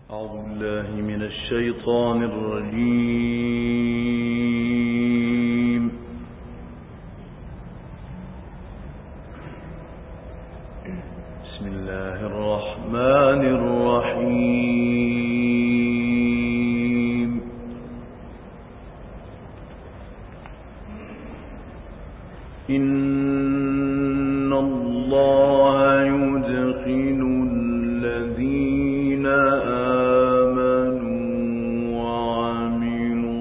أعوذ بالله من الشيطان الرجيم. بسم الله الرحمن الرحيم. إن الله يدخل الذين آمنوا وعملوا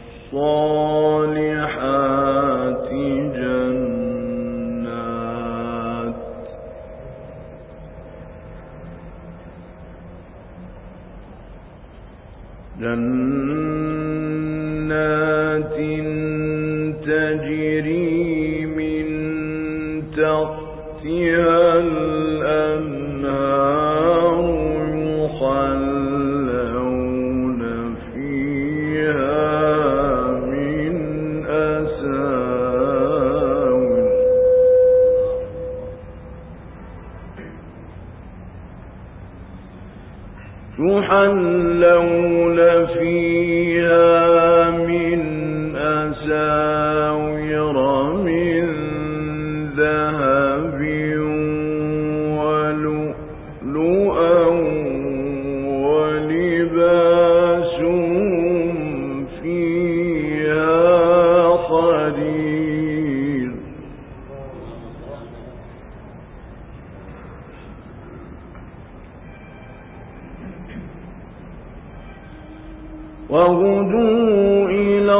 الصالحات جنات تجري من تحتها الأنهار يحلون فيها من أساور من ذهب ولؤلؤا ولباسهم فيها حرير وهدوا إلى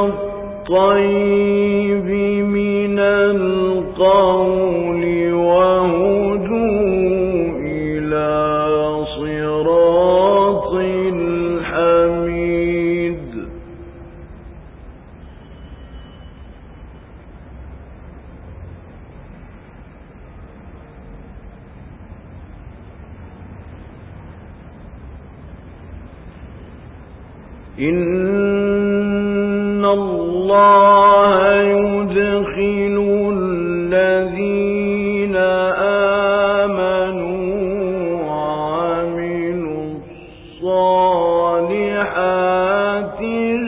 الطيب من القول وهدوا إلى صراط الحميد إن الله يدخل الذين آمنوا وعملوا الصالحات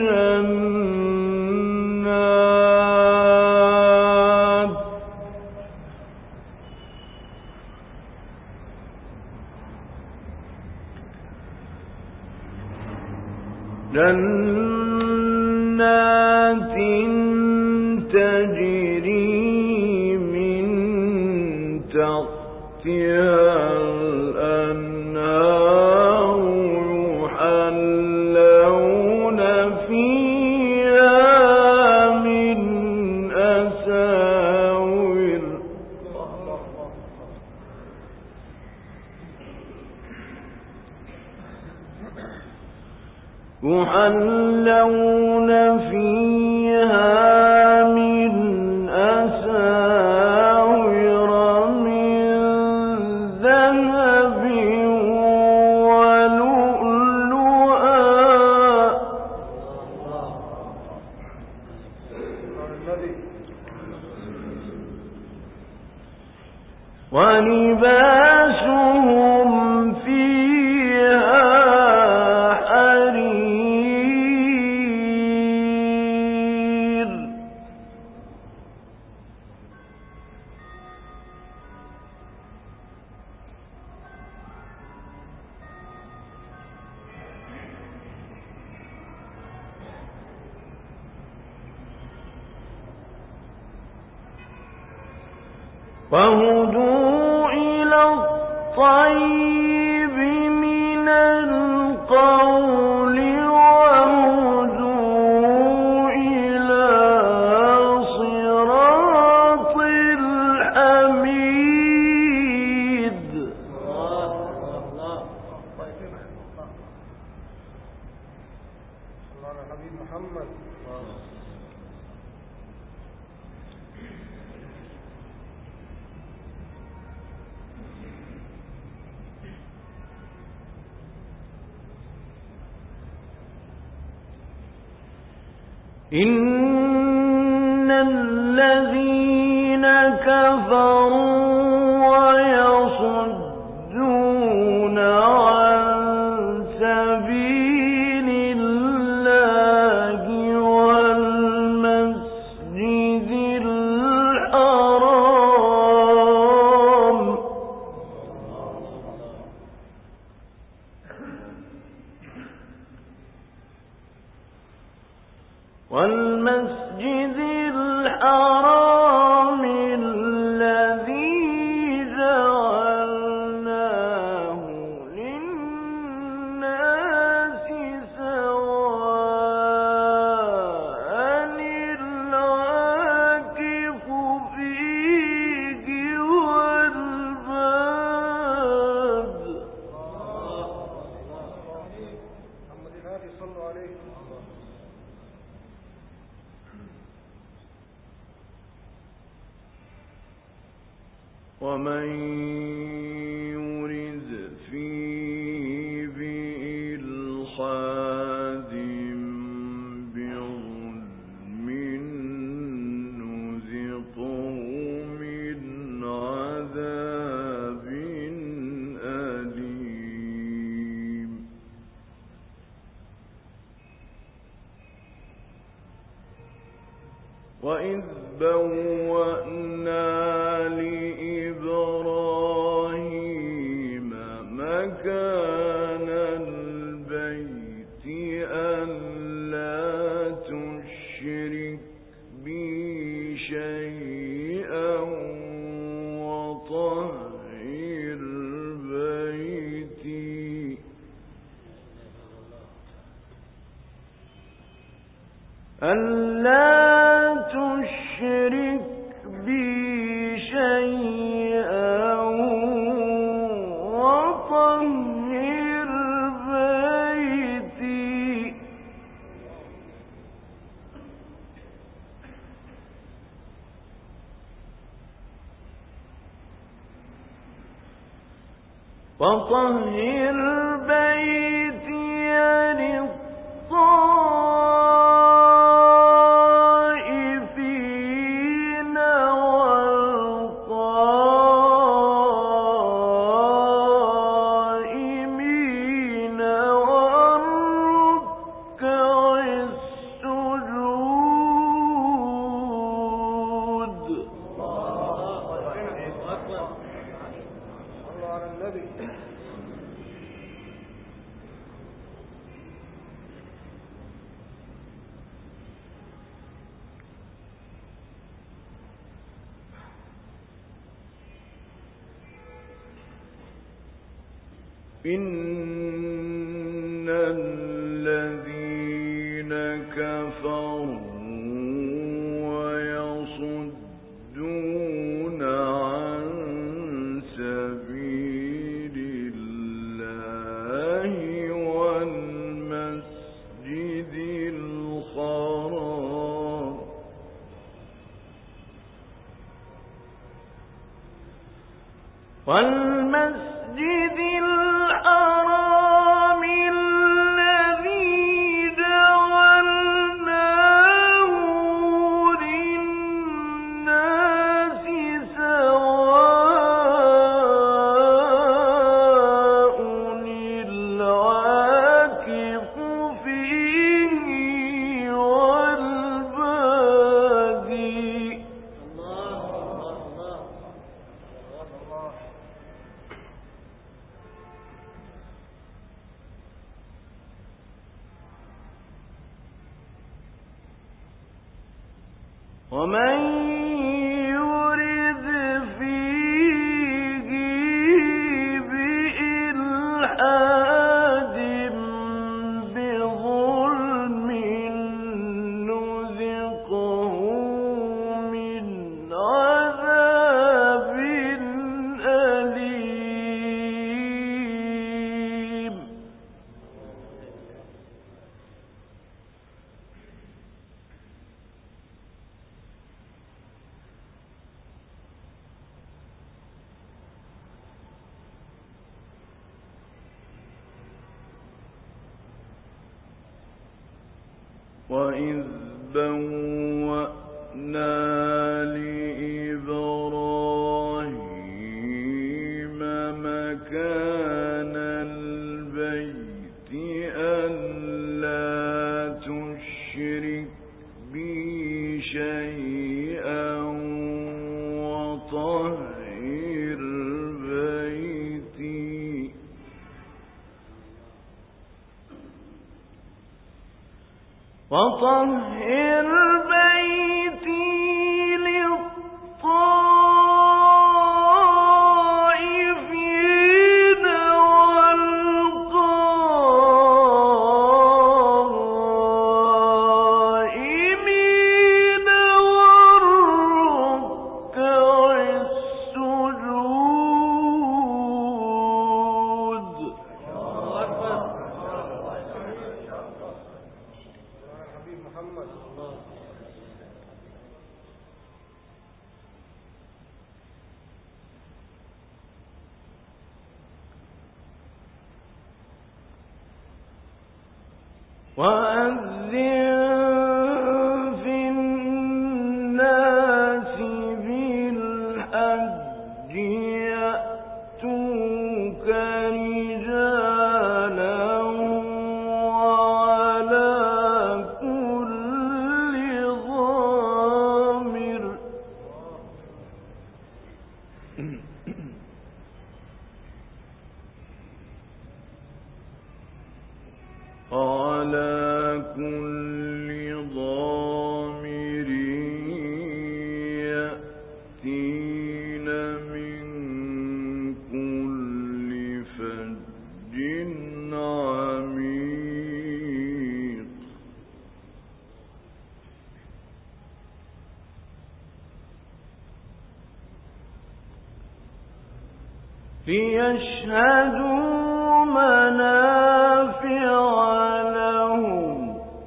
جنات تجري من تحتها الأنهار يحلون فيها من أساور من ذهب ولؤلؤا ولباسهم فيها حرير وهدوا إلى الطيب من القول وهدوا إلى صراط الحميد إن الذين كفروا ويصدون عن سبيل والمسجد الحرام الذي جعلناه للناس سواء العاكف فيه والباد. ومن يرد فيه بإلحاد بظلم نذقه من عذاب أليم. وإذ بوأنا لإبراهيم مكان البيت ألا تشرك بي شيئا وطهر بيتي ألا تشرك بي شيئا وطهر بيتي للطائفين والقائمين والركع السجود. إن الذين كفروا ويصدون عن سبيل الله والمسجد الحرام الذي جعلناه للناس سواء العاكف فيه والبادي. ومن يرد فيه بإلحاد بظلم نذقه من عذاب أليم. وإذ بوأنا لإبراهيم مكان البيت ألا تشرك بي شيئا وطهر بيتي وطهر بيتي للطائفين والقائمين والركع السجود. وأذن في الناس بالحج يأتوك رجالا وعلى كل ضامر على كل ضامر يأتين من كل فج عميق. ليشهدوا منافع لهم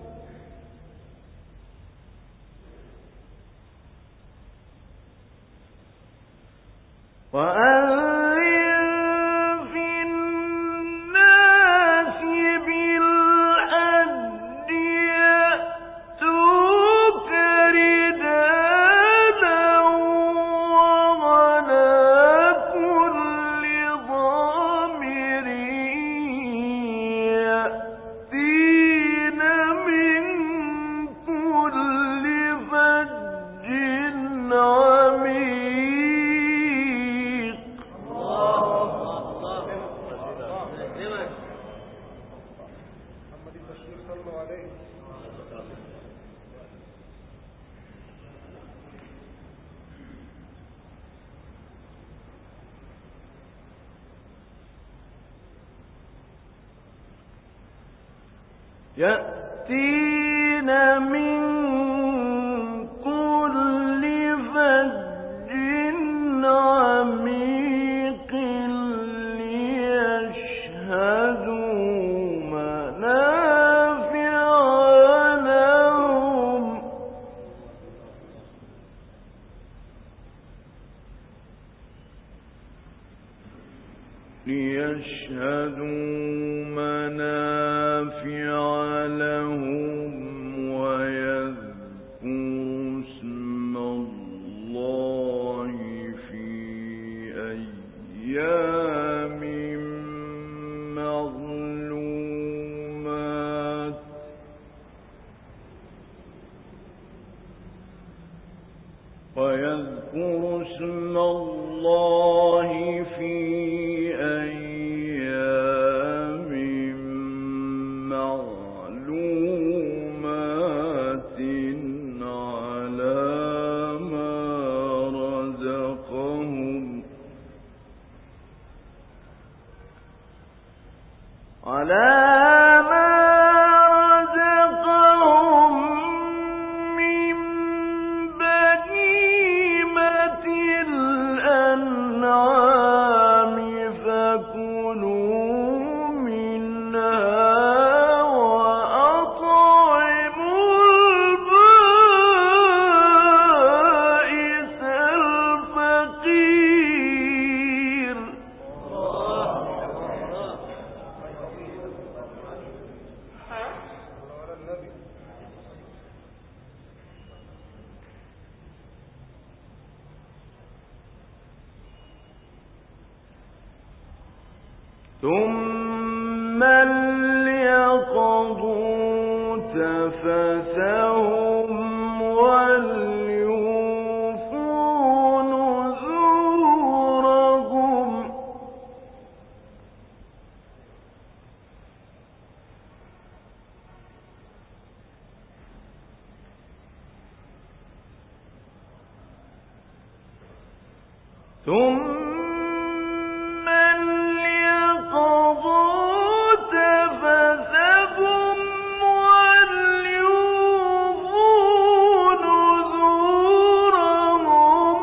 وأذن في الناس بالحج يأتوك رجالا وعلى كل ضامر يأتين من كل فج عميق. يأتين من كل فج عميق ليشهدوا منافع لهم ويذكروا اسم الله في أيام معلومات. ويذكروا اسم الله في أيام معلومات على ما رزقهم من بهيمة الأنعام فكلوا منها وأطعموا البائس الفقير. ثم ليقضوا تفثهم وليوفوا نذورهم. ثم ليقضوا تفثهم وليوفوا نذورهم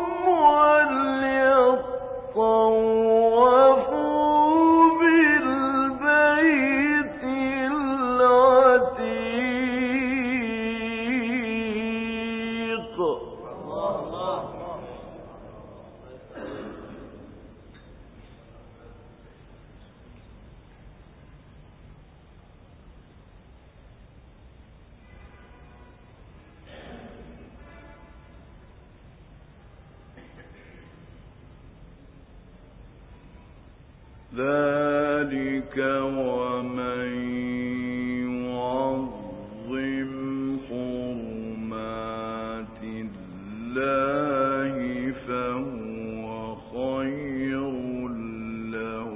وليطوفوا بالبيت العتيق. ذلك ومن يعظم حرمات الله فهو خير له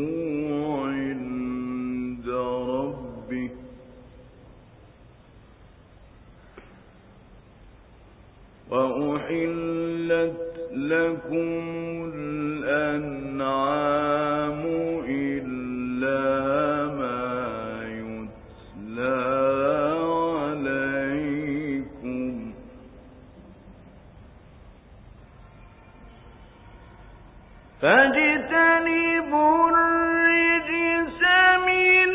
عند ربه وأحلت لكم الأنعام إلا ما يتلى عليكم فاجتنبوا الرجس من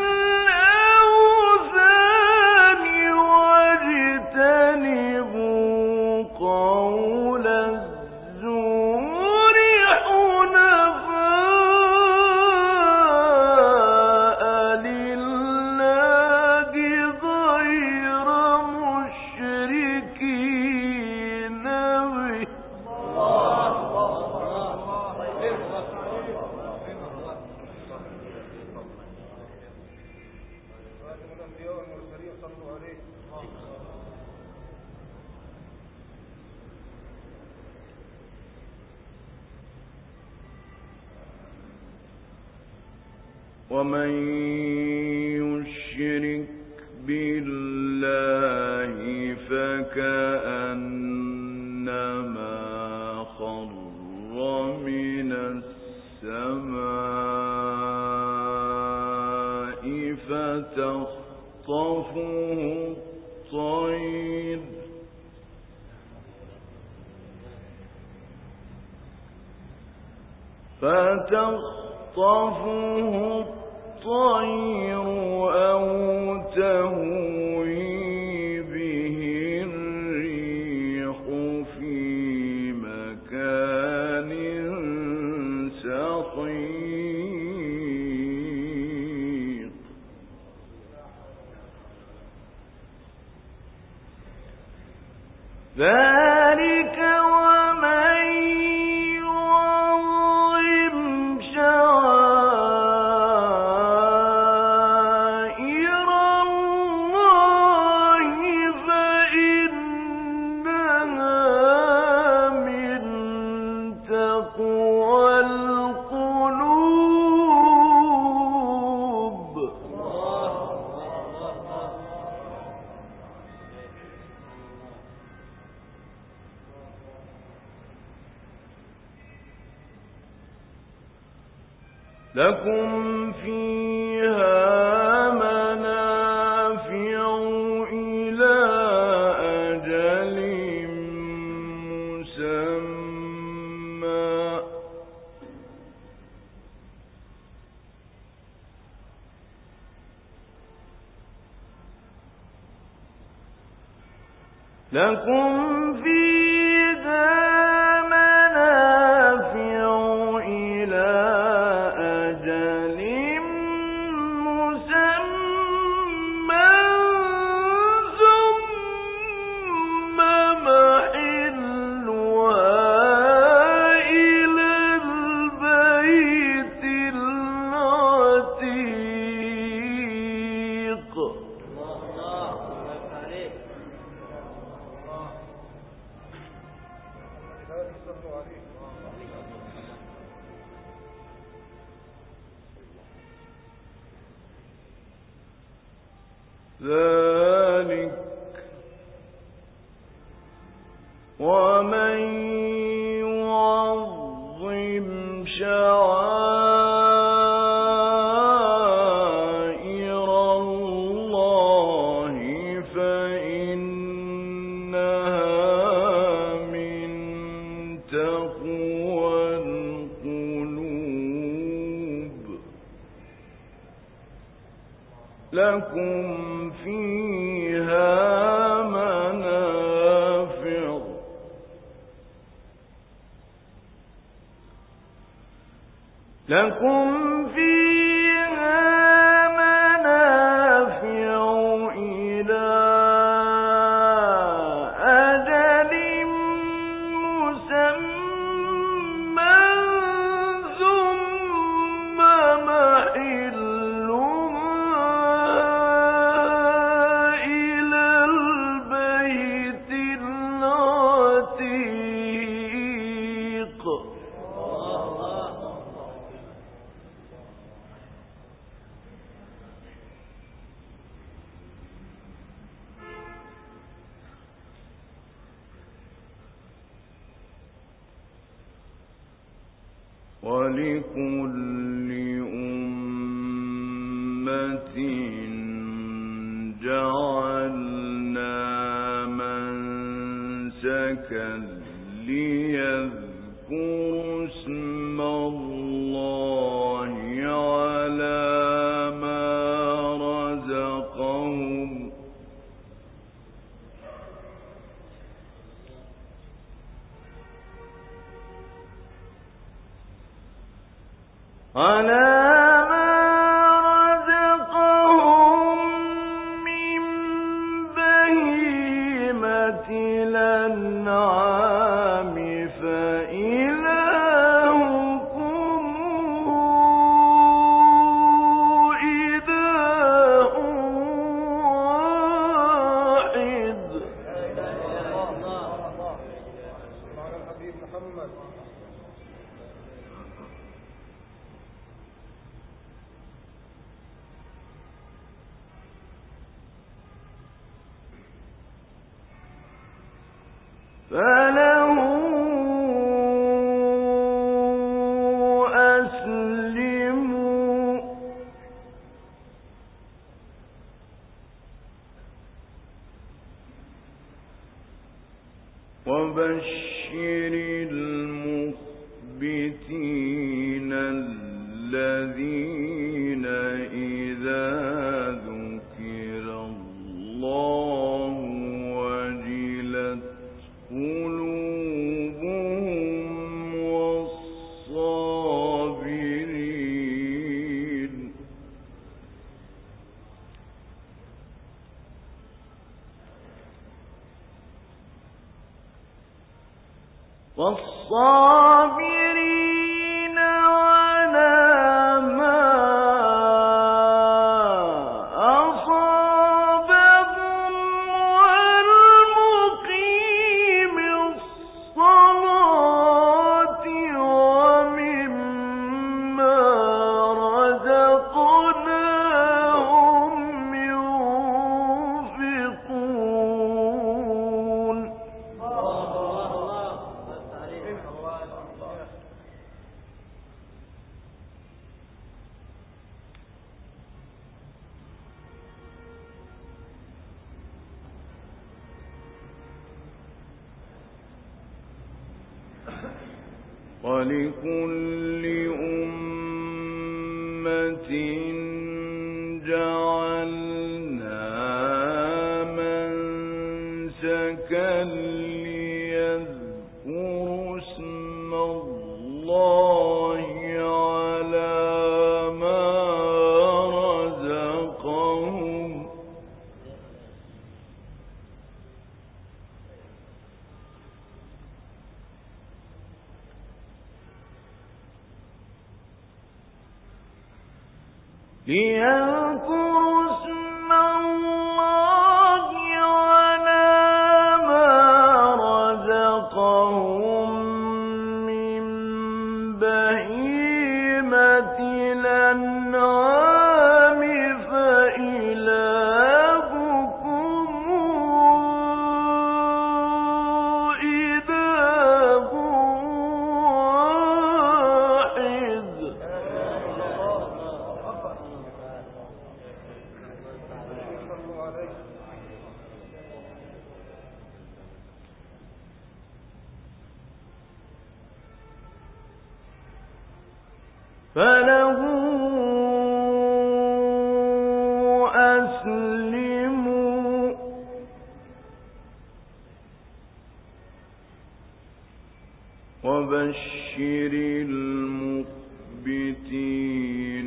الأوثان واجتنبوا قول الزور حنفاء لله غير مشركين به. ومن يشرك بالله فكأنما خر من السماء فتخطفه الطير أو تهوي به الريح في مكان سحيق. ذلك ومن يعظم شعائر الله فإنها من تقوى القلوب. لكم فيها منافع إلى أجل مسمى ثم محلها إلى البيت العتيق. ذلك ومن يعظم لكم فيها منافع إلى أجل مسمى ثم محلها إلى البيت العتيق ولكل أمة جعلنا منسكا ليذكروا اسم الله على ما رزقهم من بهيمة الأنعام فإلهكم إله واحد فله أسلموا وبشر المخبتين الذين إذا ذكر الله وجلت قلوبهم والصابرين على ما أصابهم والمقيم الصلاة ومما رزقناهم ينفقون ولكل أمة جعلنا منسكا ليذكروا اسم الله على ما رزقهم ليذكروا اسم الله على ما رزقهم من بهيمة الأنعام فإلهكم إله واحد فله وبشر المخبتين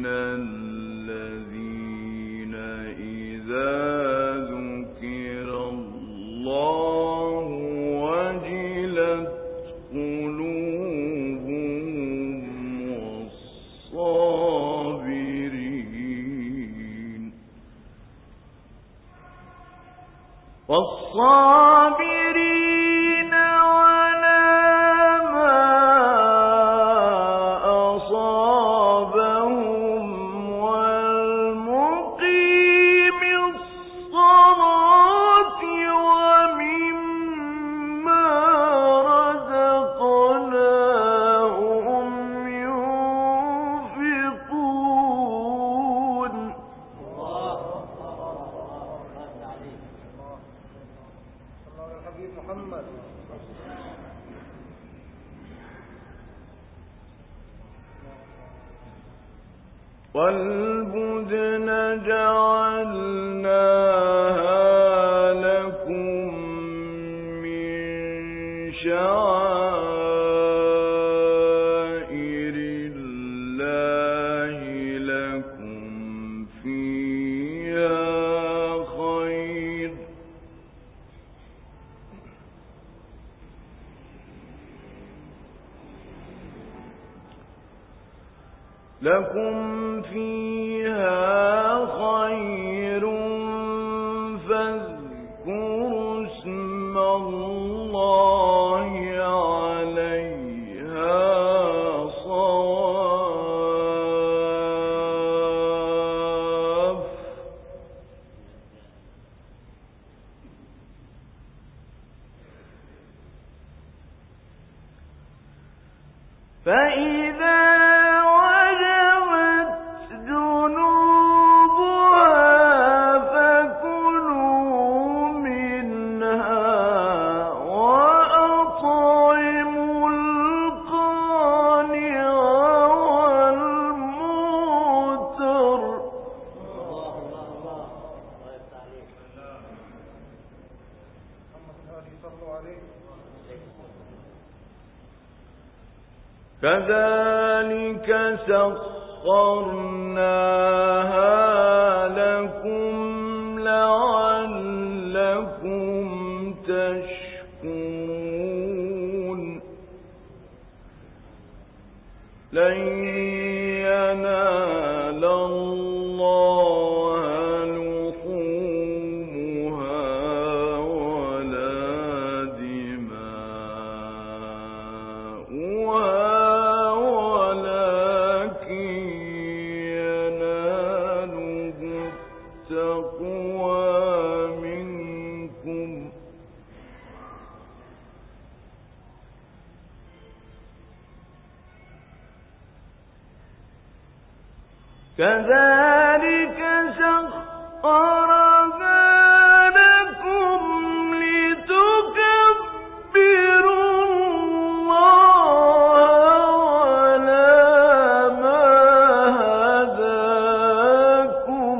الذين إذا ذكر الله وجلت قلوبهم والصابرين على ما أصابهم والمقيم الصلاة ومما رزقناهم ينفقون. محمد والبدن جعلناها لكم من شعائر الله لكم فيها خير فاذكروا اسم الله عليها صواف فإذا كذلك سخرناها لكم لعلكم تشكرون لن ينال الله لحومها ولا دماؤها كذلك سخرها لكم لتكبروا الله على ما هداكم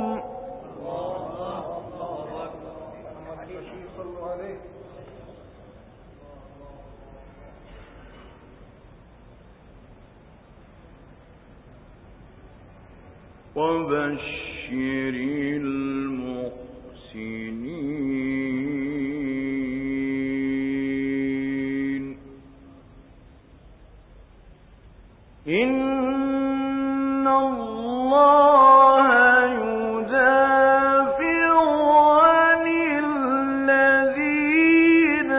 وبشر المحسنين إن الله يدافع عن الذين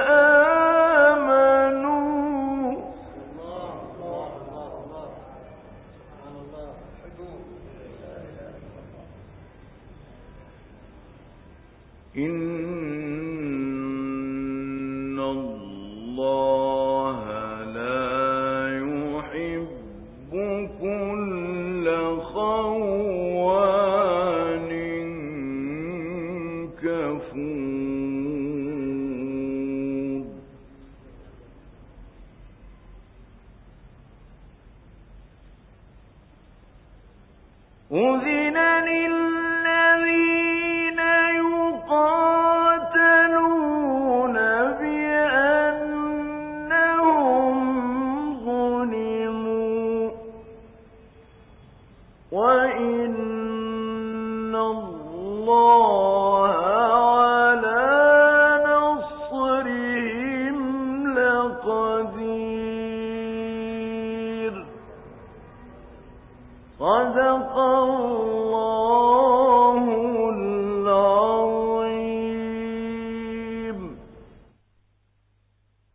آمنوا إن الله لا يحب كل خوان كفور أذن للذين يقاتلون بأنهم اللَّهَ عَلَى نَصْرِهِمْ لَقَدِيرٌ. صدق